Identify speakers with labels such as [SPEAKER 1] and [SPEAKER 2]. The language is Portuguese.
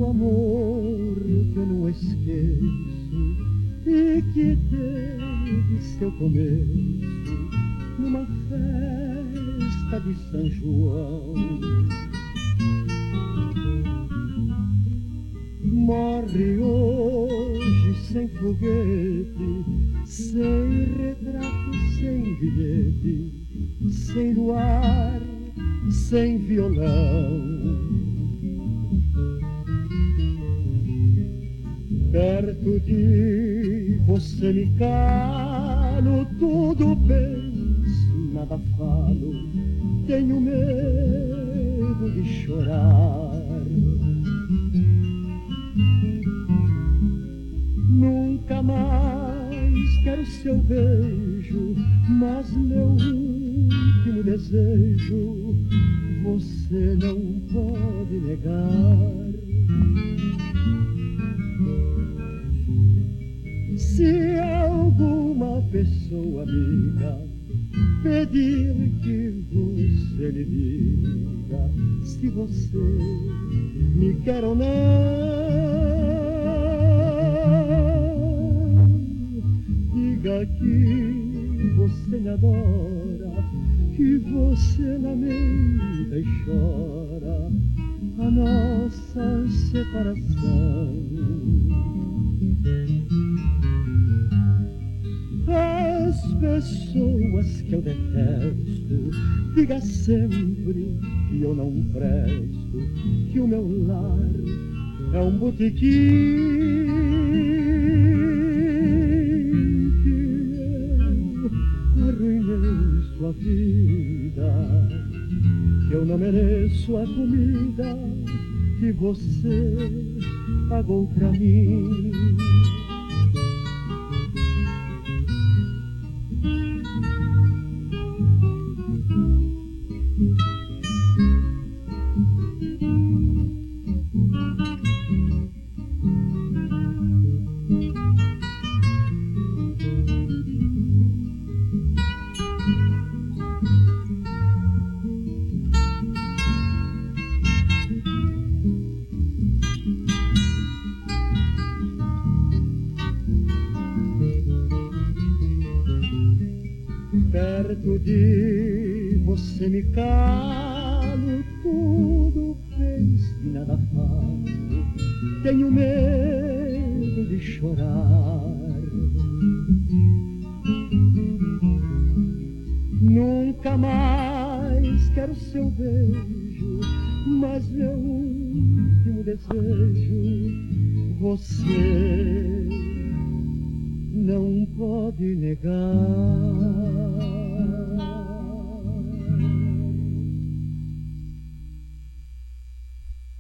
[SPEAKER 1] do amor que eu não esqueço e que teve seu começo numa festa de São João. Morre hoje sem foguete, sem retrato, sem bilhete, sem luar, sem violão. Perto de você me calo, tudo penso, nada falo, tenho medo de chorar. Nunca mais quero seu beijo, mas meu último desejo você não pode negar. Se alguma pessoa amiga pedir que você lhe diga se você me quer ou não, diga que você me adora, que você lamenta e chora a nossa separação. As pessoas que eu detesto, diga sempre que eu não presto, que o meu lar é um botequim, que eu arruinei sua vida, que eu não mereço a comida que você pagou pra mim. Perto de você me calo, tudo penso e nada falo, tenho medo de chorar. Nunca mais quero seu beijo, mas meu último desejo você não pode negar.